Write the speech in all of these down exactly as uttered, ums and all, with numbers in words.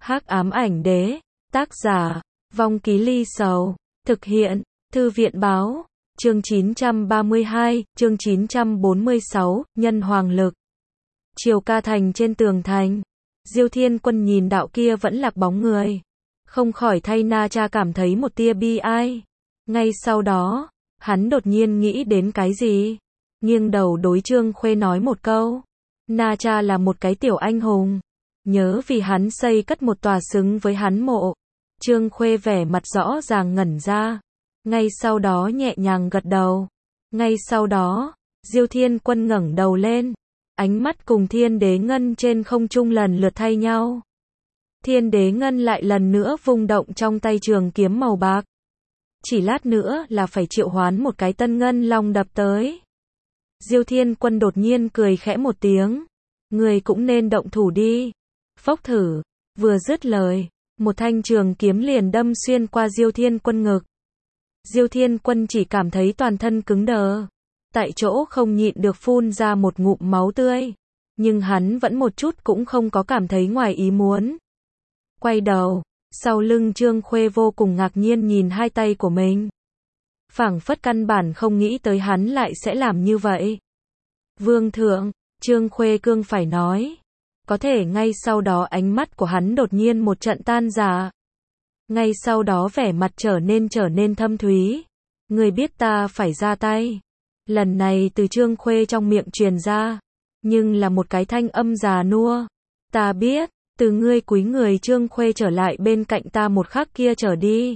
Hắc ám ảnh đế, tác giả, Vong Ký Ly Sầu, thực hiện, Thư viện báo, chương chín trăm ba mươi hai, chương chín trăm bốn mươi sáu, nhân hoàng lực. Triều Ca Thành trên tường thành, Diêu Thiên Quân nhìn đạo kia vẫn lạc bóng người, không khỏi thay Na Cha cảm thấy một tia bi ai. Ngay sau đó, hắn đột nhiên nghĩ đến cái gì, nghiêng đầu đối Trương Khuê nói một câu, Na Cha là một cái tiểu anh hùng, nhớ vì hắn xây cất một tòa xứng với hắn mộ. Trương Khuê vẻ mặt rõ ràng ngẩn ra, ngay sau đó nhẹ nhàng gật đầu. Ngay sau đó, Diêu Thiên Quân ngẩng đầu lên, ánh mắt cùng Thiên Đế Ngân trên không trung lần lượt thay nhau. Thiên Đế Ngân lại lần nữa vung động trong tay trường kiếm màu bạc. Chỉ lát nữa là phải triệu hoán một cái tân ngân long đập tới. Diêu Thiên Quân đột nhiên cười khẽ một tiếng, người cũng nên động thủ đi. Phốc thử, vừa dứt lời, một thanh trường kiếm liền đâm xuyên qua Diêu Thiên Quân ngực. Diêu Thiên Quân chỉ cảm thấy toàn thân cứng đờ, tại chỗ không nhịn được phun ra một ngụm máu tươi, nhưng hắn vẫn một chút cũng không có cảm thấy ngoài ý muốn. Quay đầu, sau lưng Trương Khuê vô cùng ngạc nhiên nhìn hai tay của mình, phảng phất căn bản không nghĩ tới hắn lại sẽ làm như vậy. Vương thượng, Trương Khuê cương phải nói. Có thể ngay sau đó ánh mắt của hắn đột nhiên một trận tan rã. Ngay sau đó vẻ mặt trở nên trở nên thâm thúy. Người biết ta phải ra tay. Lần này từ Trương Khuê trong miệng truyền ra, nhưng là một cái thanh âm già nua. Ta biết, từ ngươi cúi người Trương Khuê trở lại bên cạnh ta một khắc kia trở đi,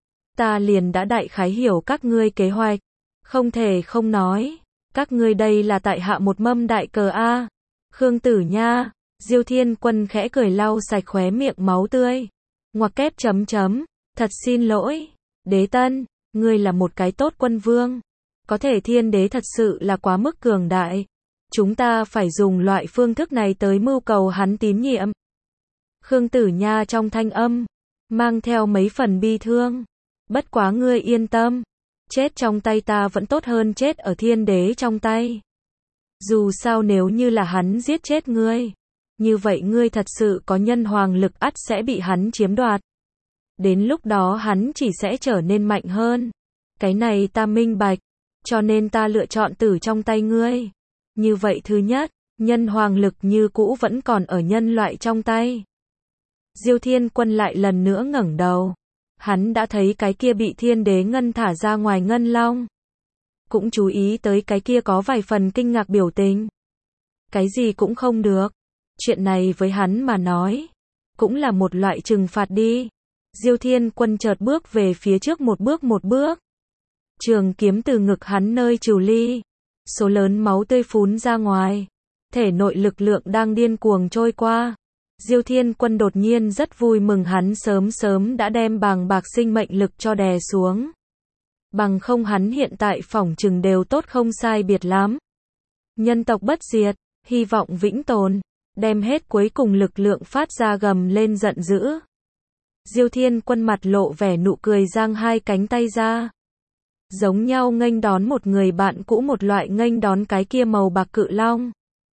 ta liền đã đại khái hiểu các ngươi kế hoạch. Không thể không nói, các ngươi đây là tại hạ một mâm đại cờ a. Khương Tử Nha. Diêu Thiên Quân khẽ cười lau sạch khóe miệng máu tươi. Ngoặc kép chấm chấm, thật xin lỗi, Đế Tân, ngươi là một cái tốt quân vương. Có thể thiên đế thật sự là quá mức cường đại. Chúng ta phải dùng loại phương thức này tới mưu cầu hắn tín nhiệm. Khương Tử Nha trong thanh âm, mang theo mấy phần bi thương. Bất quá ngươi yên tâm, chết trong tay ta vẫn tốt hơn chết ở thiên đế trong tay. Dù sao nếu như là hắn giết chết ngươi, như vậy ngươi thật sự có nhân hoàng lực ắt sẽ bị hắn chiếm đoạt. Đến lúc đó hắn chỉ sẽ trở nên mạnh hơn. Cái này ta minh bạch, cho nên ta lựa chọn tử trong tay ngươi. Như vậy thứ nhất, nhân hoàng lực như cũ vẫn còn ở nhân loại trong tay. Diêu Thiên Quân lại lần nữa ngẩng đầu. Hắn đã thấy cái kia bị Thiên Đế Ngân thả ra ngoài ngân long. Cũng chú ý tới cái kia có vài phần kinh ngạc biểu tình. Cái gì cũng không được. Chuyện này với hắn mà nói, cũng là một loại trừng phạt đi. Diêu Thiên Quân chợt bước về phía trước một bước một bước. Trường kiếm từ ngực hắn nơi trừ ly. Số lớn máu tươi phún ra ngoài. Thể nội lực lượng đang điên cuồng trôi qua. Diêu Thiên Quân đột nhiên rất vui mừng hắn sớm sớm đã đem bàng bạc sinh mệnh lực cho đè xuống. Bằng không hắn hiện tại phỏng chừng đều tốt không sai biệt lắm. Nhân tộc bất diệt, hy vọng vĩnh tồn. Đem hết cuối cùng lực lượng phát ra gầm lên giận dữ. Diêu Thiên Quân mặt lộ vẻ nụ cười giang hai cánh tay ra. Giống nhau nghênh đón một người bạn cũ một loại nghênh đón cái kia màu bạc cự long.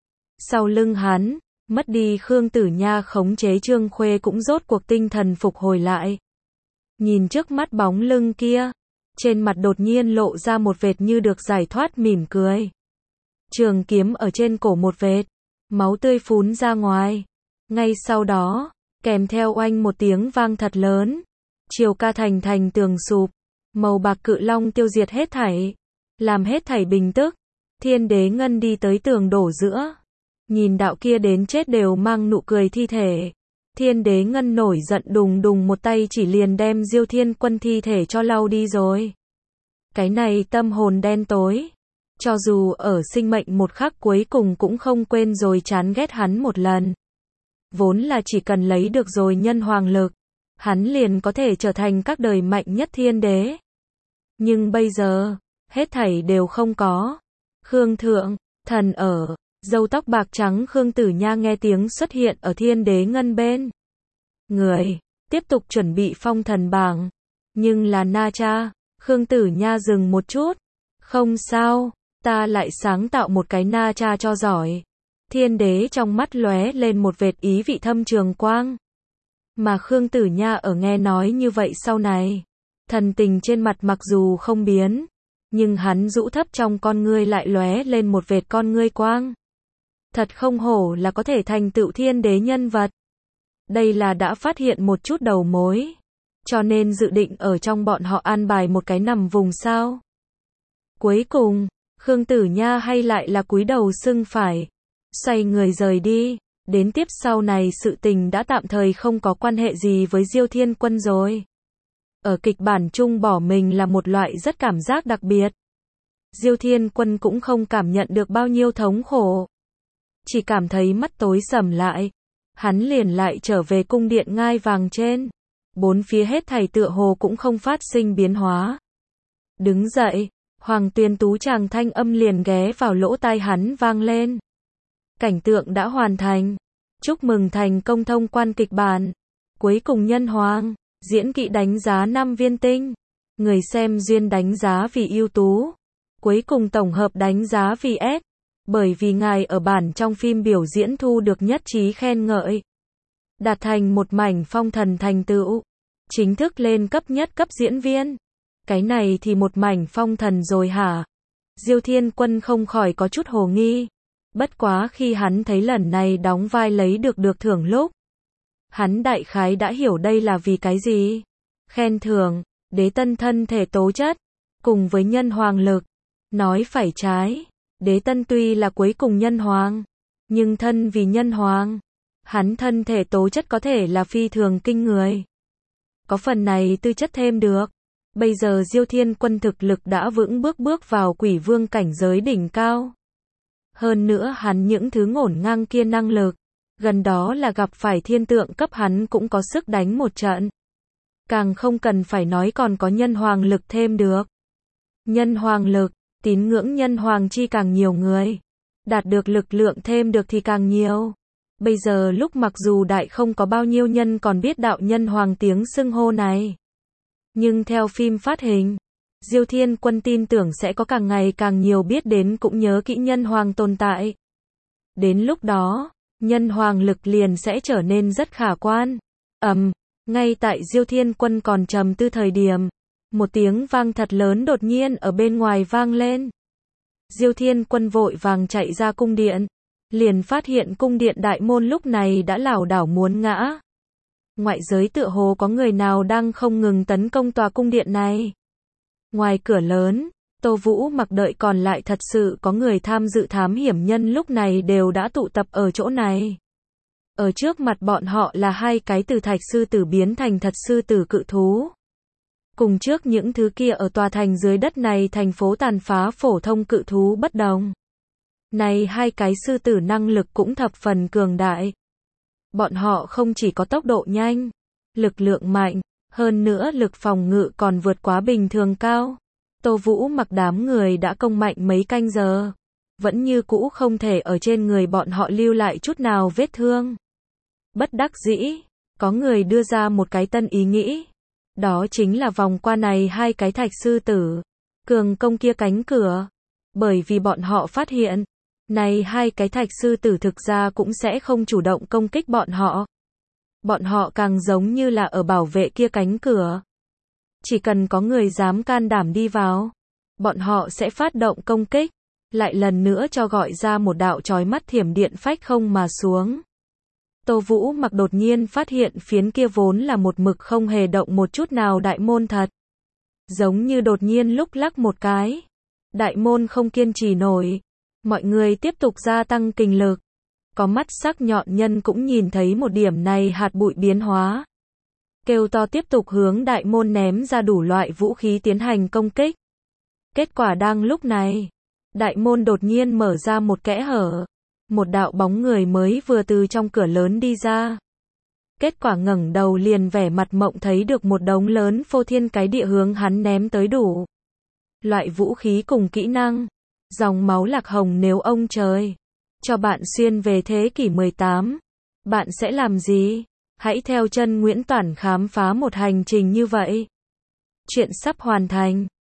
Sau lưng hắn, mất đi Khương Tử Nha khống chế Trương Khuê cũng rốt cuộc tinh thần phục hồi lại. Nhìn trước mắt bóng lưng kia, trên mặt đột nhiên lộ ra một vệt như được giải thoát mỉm cười. Trường kiếm ở trên cổ một vệt. Máu tươi phún ra ngoài. Ngay sau đó, kèm theo oanh một tiếng vang thật lớn. Triều Ca Thành thành tường sụp. Màu bạc cự long tiêu diệt hết thảy. Làm hết thảy bình tức. Thiên Đế Ngân đi tới tường đổ giữa. Nhìn đạo kia đến chết đều mang nụ cười thi thể. Thiên Đế Ngân nổi giận đùng đùng một tay chỉ liền đem Diêu Thiên Quân thi thể cho lau đi rồi. Cái này tâm hồn đen tối. Cho dù ở sinh mệnh một khắc cuối cùng cũng không quên rồi chán ghét hắn một lần. Vốn là chỉ cần lấy được rồi nhân hoàng lực, hắn liền có thể trở thành các đời mạnh nhất thiên đế. Nhưng bây giờ, hết thảy đều không có. Khương Thượng, thần ở, râu tóc bạc trắng Khương Tử Nha nghe tiếng xuất hiện ở Thiên Đế Ngân bên. Người, tiếp tục chuẩn bị phong thần bảng. Nhưng là Na Cha, Khương Tử Nha dừng một chút. Không sao. Ta lại sáng tạo một cái Na Cha cho giỏi. Thiên đế trong mắt lóe lên một vệt ý vị thâm trường quang. Mà Khương Tử Nha ở nghe nói như vậy sau này, thần tình trên mặt mặc dù không biến, nhưng hắn rũ thấp trong con ngươi lại lóe lên một vệt con ngươi quang. Thật không hổ là có thể thành tựu thiên đế nhân vật. Đây là đã phát hiện một chút đầu mối, cho nên dự định ở trong bọn họ an bài một cái nằm vùng sao. Cuối cùng, Khương Tử Nha hay lại là cúi đầu sưng phải, xoay người rời đi. Đến tiếp sau này sự tình đã tạm thời không có quan hệ gì với Diêu Thiên Quân rồi. Ở kịch bản chung bỏ mình là một loại rất cảm giác đặc biệt. Diêu Thiên Quân cũng không cảm nhận được bao nhiêu thống khổ, chỉ cảm thấy mắt tối sầm lại. Hắn liền lại trở về cung điện ngai vàng trên. Bốn phía hết thảy tựa hồ cũng không phát sinh biến hóa. Đứng dậy, Hoàng Tuyền Tú chàng thanh âm liền ghé vào lỗ tai hắn vang lên. Cảnh tượng đã hoàn thành. Chúc mừng thành công thông quan kịch bản. Cuối cùng nhân hoàng, diễn kỹ đánh giá năm viên tinh. Người xem duyên đánh giá vì ưu tú. Cuối cùng tổng hợp đánh giá vì S. Bởi vì ngài ở bản trong phim biểu diễn thu được nhất trí khen ngợi. Đạt thành một mảnh phong thần thành tựu. Chính thức lên cấp nhất cấp diễn viên. Cái này thì một mảnh phong thần rồi hả? Diêu Thiên Quân không khỏi có chút hồ nghi. Bất quá khi hắn thấy lần này đóng vai lấy được được thưởng lúc, hắn đại khái đã hiểu đây là vì cái gì. Khen thưởng, đế tân thân thể tố chất, cùng với nhân hoàng lực. Nói phải trái, đế tân tuy là cuối cùng nhân hoàng, nhưng thân vì nhân hoàng, hắn thân thể tố chất có thể là phi thường kinh người. Có phần này tư chất thêm được. Bây giờ Diêu Thiên Quân thực lực đã vững bước bước vào quỷ vương cảnh giới đỉnh cao. Hơn nữa hắn những thứ ngổn ngang kia năng lực, gần đó là gặp phải thiên tượng cấp hắn cũng có sức đánh một trận. Càng không cần phải nói còn có nhân hoàng lực thêm được. Nhân hoàng lực, tín ngưỡng nhân hoàng chi càng nhiều người, đạt được lực lượng thêm được thì càng nhiều. Bây giờ lúc mặc dù đại không có bao nhiêu nhân còn biết đạo nhân hoàng tiếng xưng hô này, nhưng theo phim phát hình, Diêu Thiên Quân tin tưởng sẽ có càng ngày càng nhiều biết đến cũng nhớ kỹ nhân hoàng tồn tại. Đến lúc đó, nhân hoàng lực liền sẽ trở nên rất khả quan. Ầm, um, ngay tại Diêu Thiên Quân còn trầm tư thời điểm, một tiếng vang thật lớn đột nhiên ở bên ngoài vang lên. Diêu Thiên Quân vội vàng chạy ra cung điện, liền phát hiện cung điện đại môn lúc này đã lảo đảo muốn ngã. Ngoại giới tựa hồ có người nào đang không ngừng tấn công tòa cung điện này. Ngoài cửa lớn, Tô Vũ Mặc đợi còn lại thật sự có người tham dự thám hiểm nhân lúc này đều đã tụ tập ở chỗ này. Ở trước mặt bọn họ là hai cái từ thạch sư tử biến thành thật sư tử cự thú. Cùng trước những thứ kia ở tòa thành dưới đất này thành phố tàn phá phổ thông cự thú bất đồng. Này hai cái sư tử năng lực cũng thập phần cường đại. Bọn họ không chỉ có tốc độ nhanh, lực lượng mạnh, hơn nữa lực phòng ngự còn vượt quá bình thường cao. Tô Vũ Mặc đám người đã công mạnh mấy canh giờ, vẫn như cũ không thể ở trên người bọn họ lưu lại chút nào vết thương. Bất đắc dĩ, có người đưa ra một cái tân ý nghĩ. Đó chính là vòng qua này hai cái thạch sư tử, cường công kia cánh cửa. Bởi vì bọn họ phát hiện, này hai cái thạch sư tử thực ra cũng sẽ không chủ động công kích bọn họ. Bọn họ càng giống như là ở bảo vệ kia cánh cửa. Chỉ cần có người dám can đảm đi vào, bọn họ sẽ phát động công kích, lại lần nữa cho gọi ra một đạo chói mắt thiểm điện phách không mà xuống. Tô Vũ Mặc đột nhiên phát hiện phiến kia vốn là một mực không hề động một chút nào đại môn thật. Giống như đột nhiên lúc lắc một cái. Đại môn không kiên trì nổi. Mọi người tiếp tục gia tăng kình lực. Có mắt sắc nhọn nhân cũng nhìn thấy một điểm này hạt bụi biến hóa. Kêu to tiếp tục hướng đại môn ném ra đủ loại vũ khí tiến hành công kích. Kết quả đang lúc này, đại môn đột nhiên mở ra một kẽ hở. Một đạo bóng người mới vừa từ trong cửa lớn đi ra. Kết quả ngẩng đầu liền vẻ mặt mộng thấy được một đống lớn phô thiên cái địa hướng hắn ném tới đủ loại vũ khí cùng kỹ năng. Dòng máu lạc hồng nếu ông trời cho bạn xuyên về thế kỷ mười tám, bạn sẽ làm gì? Hãy theo chân Nguyễn Toản khám phá một hành trình như vậy. Chuyện sắp hoàn thành.